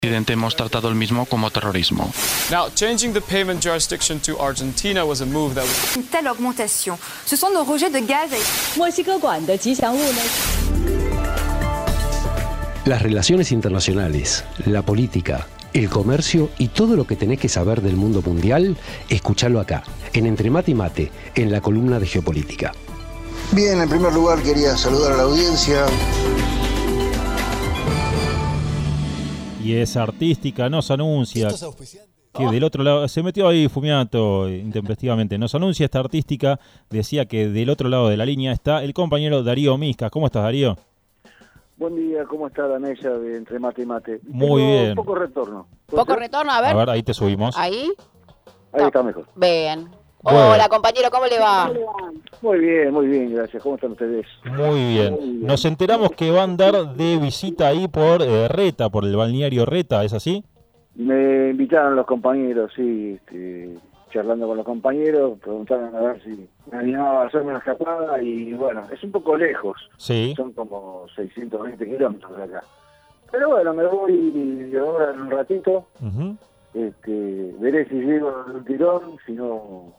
Hemos tratado el mismo como terrorismo. Now, changing the payment jurisdiction to Argentina was a move that was... Une telle augmentation, ce sont nos rejets de gaz. 墨西哥管的吉祥物呢？ Las relaciones internacionales, la política, el comercio y todo lo que tenés que saber del mundo mundial, escuchalo acá, en Entre Mate y Mate, en la columna de Geopolítica. Bien, en primer lugar quería saludar a la audiencia. Y es artística, nos anuncia que del otro lado, se metió ahí Fumiato intempestivamente, nos anuncia esta artística, decía que del otro lado de la línea está el compañero Darío Miscas. ¿Cómo estás, Darío? Buen día, ¿cómo está Danella de Entre Mate y Mate? Muy bien. Poco retorno. ¿Poco retorno? A ver, ahí te subimos. ¿Ahí? Ahí está mejor. Bien. Bueno. Hola, compañero, ¿cómo le va? Muy bien, gracias. ¿Cómo están ustedes? Muy bien. Nos enteramos que va a andar de visita ahí por Reta, por el balneario Reta, ¿es así? Me invitaron los compañeros, sí, charlando con los compañeros, preguntaron a ver si me animaba a hacerme una escapada y bueno, es un poco lejos. Sí. Son como 620 kilómetros de acá. Pero bueno, me voy ahora en un ratito. Uh-huh. Veré si llego de un tirón, si no...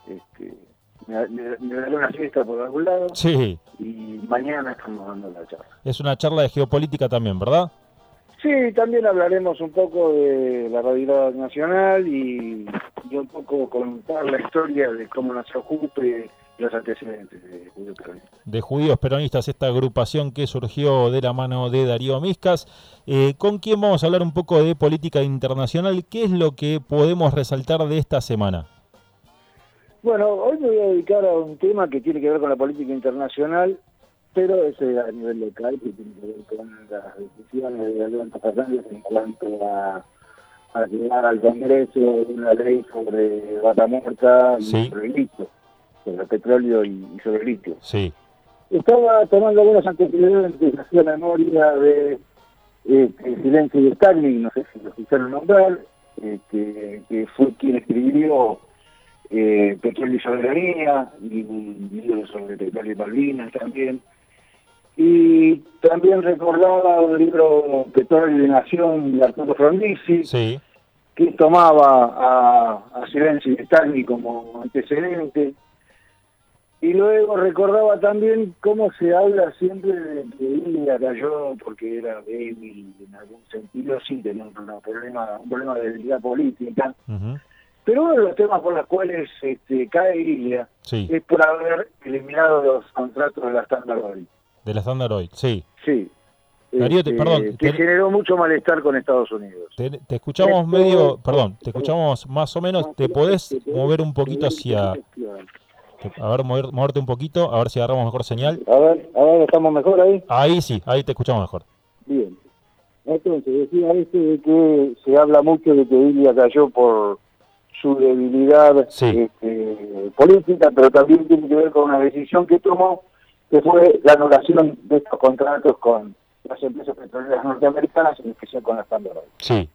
me daré una fiesta por algún lado. Sí. Y mañana estamos dando la charla. Es una charla de geopolítica también, ¿verdad? Sí, también hablaremos un poco de la realidad nacional y un poco contar la historia de cómo nació JUPE, los antecedentes de Judíos Peronistas. De Judíos Peronistas, esta agrupación que surgió de la mano de Darío Miscas. ¿Con quién vamos a hablar un poco de política internacional? ¿Qué es lo que podemos resaltar de esta semana? Bueno, hoy me voy a dedicar a un tema que tiene que ver con la política internacional, pero es a nivel local, que tiene que ver con las decisiones de Alberto Fernández en cuanto a llegar al Congreso una ley sobre vaca muerta y sobre el litio, sobre el petróleo y sobre el litio. Sí. Estaba tomando algunos antecedentes, hacía memoria de Silencio y Stalin, no sé si lo quisieron nombrar, que fue quien escribió Petróleo y Soberanía, y un libro sobre petróleo y Malvinas también. Y también recordaba el libro Petróleo y Nación de Arturo Frondizi, sí, que tomaba a Silencio y Stalin como antecedente. Y luego recordaba también cómo se habla siempre de que Ilia cayó porque era débil en algún sentido, sí tenía un problema de debilidad política. Uh-huh. Pero uno de los temas por los cuales cae Ilia es por haber eliminado los contratos de la Standard Oil. De la Standard Oil, sí. Sí. Darío, perdón. Que generó mucho malestar con Estados Unidos. Te escuchamos te escuchamos más o menos. ¿Te podés mover un poquito hacia... A ver, moverte un poquito, a ver si agarramos mejor señal. A ver, ¿estamos mejor ahí? Ahí sí, ahí te escuchamos mejor. Bien. Entonces, decía de que se habla mucho de que Ilia cayó por su debilidad política, pero también tiene que ver con una decisión que tomó, que fue la anulación de estos contratos con las empresas petroleras norteamericanas, en especial con la Standard Oil. Sí.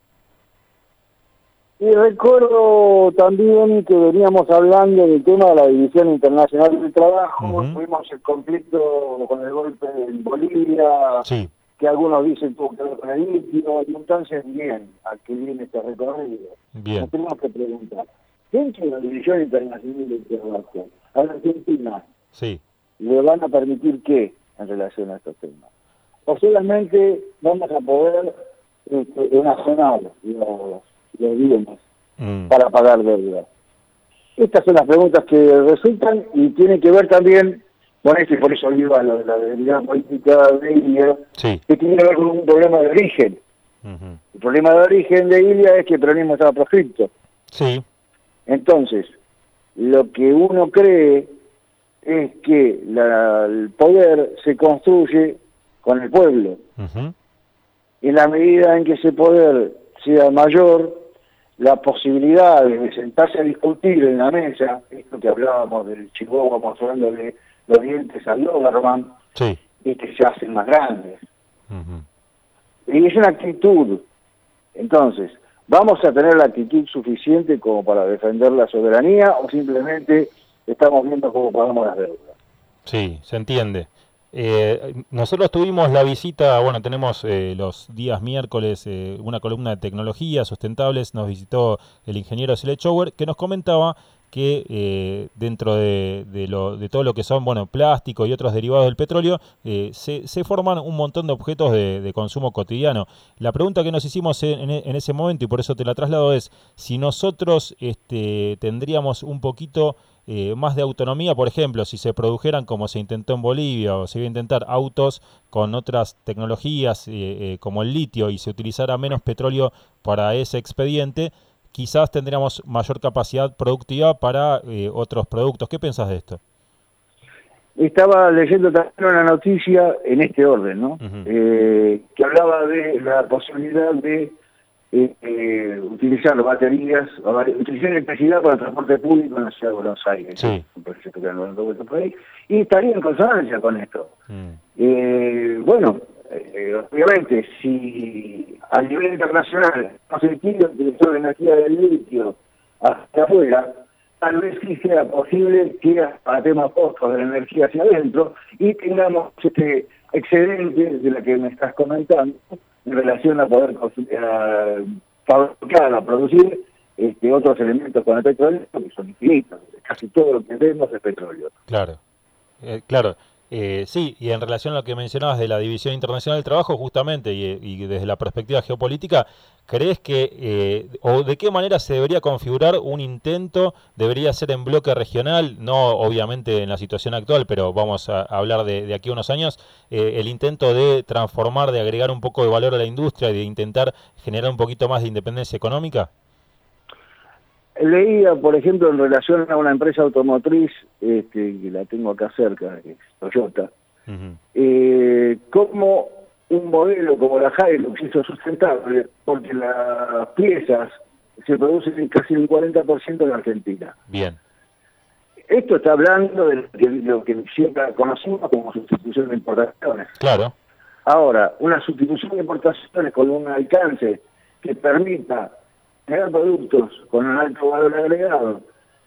Y recuerdo también que veníamos hablando del tema de la División Internacional del Trabajo, tuvimos el conflicto con el golpe en Bolivia, que algunos dicen tuvo que ver con el litio, y entonces bien, ¿a qué viene este recorrido? Bien. Nos tenemos que preguntar, dentro de la División Internacional del Trabajo, a la Argentina, ¿le van a permitir qué en relación a estos temas? O solamente vamos a poder enajenar los bienes para pagar deuda. Estas son las preguntas que resultan y tienen que ver también con esto, y por eso digo a la debilidad política de Ilia, que tiene que ver con un problema de origen. El problema de origen de Ilia es que el peronismo estaba proscripto. Sí. Entonces, lo que uno cree es que el poder se construye con el pueblo. En la medida en que ese poder sea mayor, la posibilidad de sentarse a discutir en la mesa, esto que hablábamos del Chihuahua mostrándole los dientes al Doberman, y que se hacen más grandes. Y es una actitud. Entonces, ¿vamos a tener la actitud suficiente como para defender la soberanía o simplemente estamos viendo cómo pagamos las deudas? Sí, se entiende. Nosotros tuvimos la visita, bueno, tenemos los días miércoles una columna de tecnologías sustentables, nos visitó el ingeniero Schauer, que nos comentaba que dentro de todo lo que son, bueno, plástico y otros derivados del petróleo, se forman un montón de objetos de consumo cotidiano. La pregunta que nos hicimos en ese momento, y por eso te la traslado, es si nosotros tendríamos un poquito más de autonomía, por ejemplo, si se produjeran, como se intentó en Bolivia, o se iba a intentar, autos con otras tecnologías como el litio, y se utilizara menos petróleo para ese expediente, quizás tendríamos mayor capacidad productiva para otros productos. ¿Qué pensás de esto? Estaba leyendo también una noticia en este orden, ¿no? Que hablaba de la posibilidad de utilizar baterías, utilizar electricidad para el transporte público en la ciudad de Buenos Aires. Sí. Un proyecto que han dado vueltas por ahí, y estaría en consonancia con esto. Bueno, obviamente, si a nivel internacional no se quiere utilizar la energía del litio hacia afuera, tal vez sí sea posible que abatemos costos de la energía hacia adentro y tengamos este excedente de la que me estás comentando en relación a poder fabricar, a producir otros elementos con el petróleo que son infinitos. Casi todo lo que vemos es petróleo. Claro, claro. Sí, y en relación a lo que mencionabas de la División Internacional del Trabajo, justamente, y desde la perspectiva geopolítica, ¿crees que, o de qué manera se debería configurar un intento? ¿Debería ser en bloque regional? No, obviamente, en la situación actual, pero vamos a hablar de aquí a unos años, el intento de transformar, de agregar un poco de valor a la industria y de intentar generar un poquito más de independencia económica. Leía, por ejemplo, en relación a una empresa automotriz, que la tengo acá cerca, que es Toyota, como un modelo como la Hilux hizo sustentable, porque las piezas se producen casi un 40% en Argentina. Bien. Esto está hablando de lo que siempre conocimos como sustitución de importaciones. Claro. Ahora, una sustitución de importaciones con un alcance que permita generar productos con un alto valor agregado,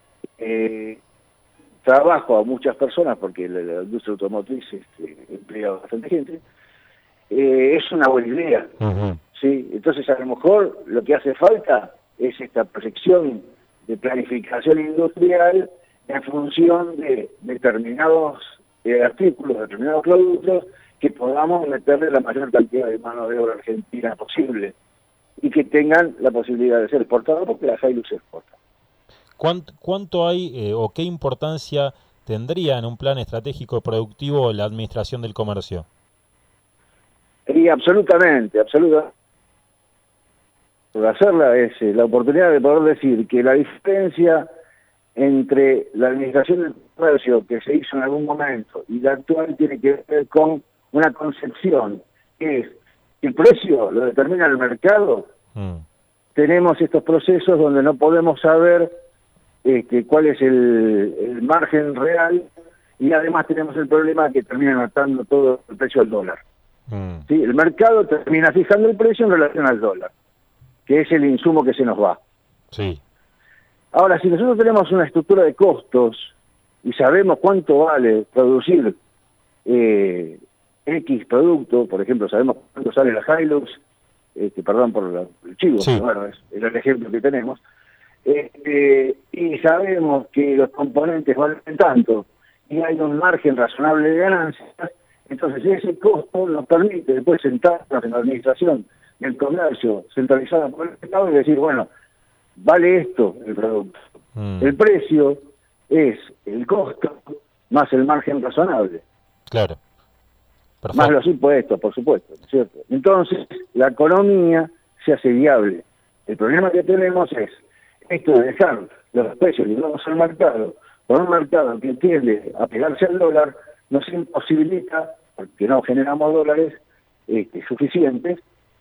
trabajo a muchas personas, porque la industria automotriz emplea bastante gente, es una buena idea. ¿Sí? Entonces, a lo mejor lo que hace falta es esta proyección de planificación industrial en función de determinados artículos, determinados productos, que podamos meterle la mayor cantidad de mano de obra argentina posible y que tengan la posibilidad de ser exportados, porque la Hilux se exporta. ¿Cuánto hay o qué importancia tendría en un plan estratégico productivo la administración del comercio? Y absolutamente. Hacerla es la oportunidad de poder decir que la diferencia entre la administración del comercio que se hizo en algún momento y la actual tiene que ver con una concepción, que es el precio lo determina el mercado. Tenemos estos procesos donde no podemos saber cuál es el margen real, y además tenemos el problema que termina matando todo el precio del dólar. ¿Sí? El mercado termina fijando el precio en relación al dólar, que es el insumo que se nos va. Sí. Ahora, si nosotros tenemos una estructura de costos y sabemos cuánto vale producir X producto, por ejemplo, sabemos cuánto sale la Hilux, perdón por el chivo, sí, pero bueno, es el ejemplo que tenemos, y sabemos que los componentes valen tanto y hay un margen razonable de ganancias, entonces ese costo nos permite después sentarnos en la administración del comercio centralizada por el Estado y decir, bueno, vale esto el producto. El precio es el costo más el margen razonable. Claro. Perfecto. Más los impuestos, por supuesto, ¿cierto? Entonces, la economía se hace viable. El problema que tenemos es esto de dejar los precios ligados al mercado, por un mercado que tiende a pegarse al dólar, nos imposibilita, porque no generamos dólares suficientes,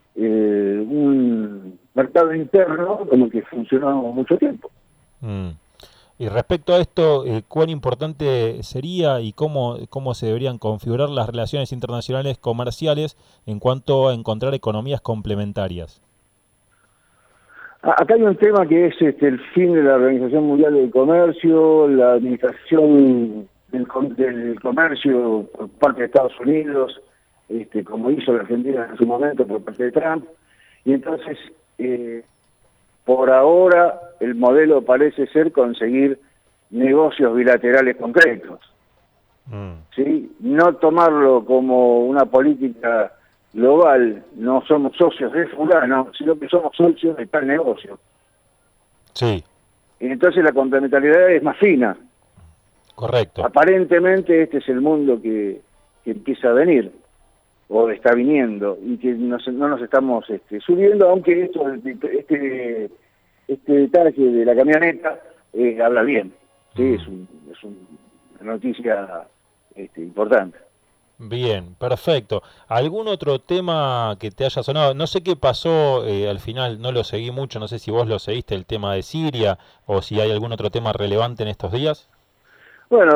un mercado interno como el que funcionó mucho tiempo. Y respecto a esto, ¿cuán importante sería y cómo se deberían configurar las relaciones internacionales comerciales en cuanto a encontrar economías complementarias? Acá hay un tema que es el fin de la Organización Mundial del Comercio, la administración del comercio por parte de Estados Unidos, como hizo la Argentina en su momento por parte de Trump, y entonces por ahora el modelo parece ser conseguir negocios bilaterales concretos, ¿sí? No tomarlo como una política global, no somos socios de fulano, sino que somos socios de tal negocio. Sí. Y entonces la complementariedad es más fina. Correcto. Aparentemente este es el mundo que empieza a venir, o está viniendo, y que no nos estamos subiendo, aunque este detalle de la camioneta habla bien. Sí, es una noticia importante. Bien, perfecto. ¿Algún otro tema que te haya sonado? No sé qué pasó al final, no lo seguí mucho, no sé si vos lo seguiste, el tema de Siria, o si hay algún otro tema relevante en estos días. Bueno,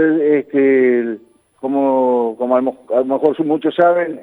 como a lo mejor muchos saben,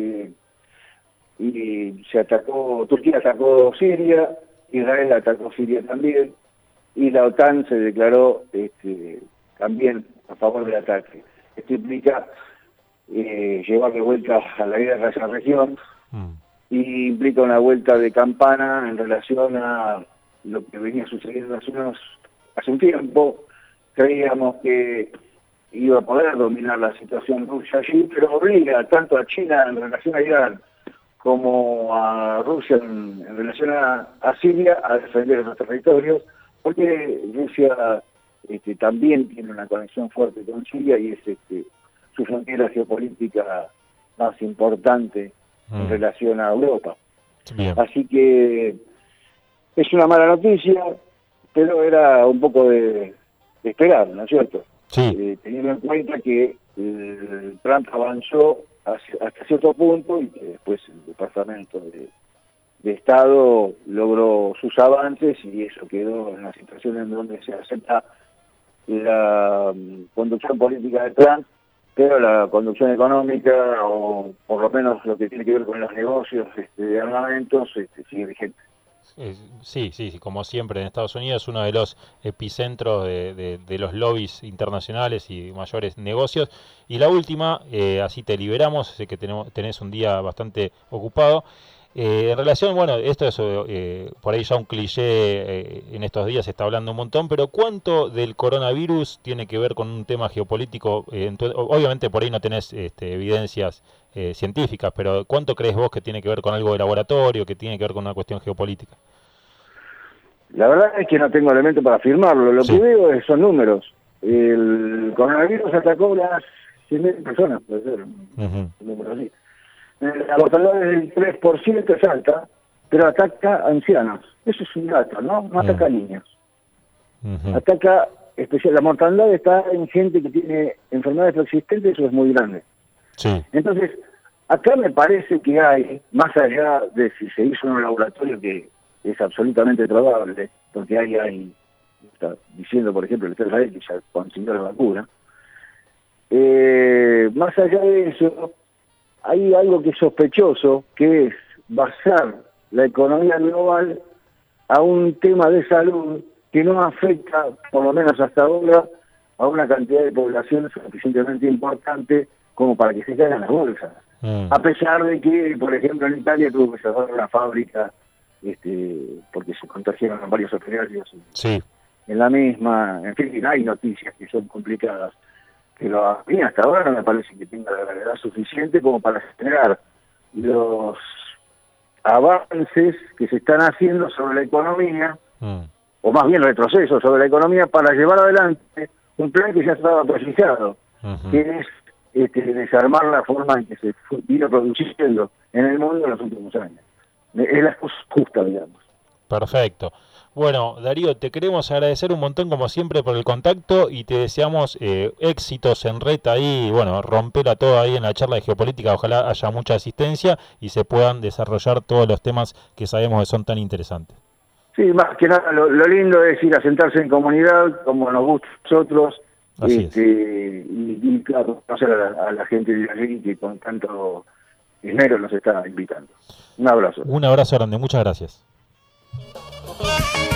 y Turquía atacó Siria, Israel atacó Siria también, y la OTAN se declaró también a favor del ataque. Esto implica llevar de vuelta a la guerra a esa región, y implica una vuelta de campana en relación a lo que venía sucediendo hace un tiempo. Creíamos que iba a poder dominar la situación rusa allí, pero obliga tanto a China en relación a Irán como a Rusia en relación a Siria a defender esos territorios, porque Rusia también tiene una conexión fuerte con Siria y es su frontera geopolítica más importante en relación a Europa. Bien. Así que es una mala noticia, pero era un poco de esperar, ¿no es cierto? Sí. Teniendo en cuenta que Trump avanzó hasta cierto punto y que después el Departamento de Estado logró sus avances y eso quedó en una situación en donde se acepta la conducción política de Trump, pero la conducción económica, o por lo menos lo que tiene que ver con los negocios de armamentos, sigue vigente. Sí, como siempre en Estados Unidos, uno de los epicentros de los lobbies internacionales y mayores negocios. Y la última, así te liberamos, sé que tenés un día bastante ocupado. En relación, bueno, esto es por ahí ya un cliché, en estos días se está hablando un montón, pero ¿cuánto del coronavirus tiene que ver con un tema geopolítico? Obviamente por ahí no tenés evidencias científicas, pero ¿cuánto crees vos que tiene que ver con algo de laboratorio, que tiene que ver con una cuestión geopolítica? La verdad es que no tengo elementos para afirmarlo, lo que veo son números. El coronavirus atacó unas 100.000 personas, puede ser, un número así. La mortalidad del 3% es alta, pero ataca a ancianos. Eso es un dato, ¿no? No ataca a niños. Ataca, la mortalidad está en gente que tiene enfermedades preexistentes, eso es muy grande. Sí. Entonces, acá me parece que hay, más allá de si se hizo en un laboratorio, que es absolutamente probable, porque hay está diciendo, por ejemplo, el Israel que ya consiguió la vacuna, más allá de eso, hay algo que es sospechoso, que es basar la economía global a un tema de salud que no afecta, por lo menos hasta ahora, a una cantidad de población suficientemente importante como para que se caigan las bolsas. A pesar de que, por ejemplo, en Italia tuvo que cerrar una fábrica porque se contagiaron varios operarios en la misma. En fin, hay noticias que son complicadas. Pero a mí hasta ahora no me parece que tenga la gravedad suficiente como para generar los avances que se están haciendo sobre la economía, o más bien retrocesos sobre la economía, para llevar adelante un plan que ya estaba proyectado, que es desarmar la forma en que se vino produciendo en el mundo en los últimos años. Es la cosa justa, digamos. Perfecto. Bueno, Darío, te queremos agradecer un montón como siempre por el contacto y te deseamos éxitos en red ahí, bueno, romperla todo ahí en la charla de geopolítica, ojalá haya mucha asistencia y se puedan desarrollar todos los temas que sabemos que son tan interesantes. Sí, más que nada, lo lindo es ir a sentarse en comunidad, como nos gusta a nosotros, y claro, conocer a la gente de allí que con tanto dinero nos está invitando. Un abrazo. Un abrazo grande, muchas gracias.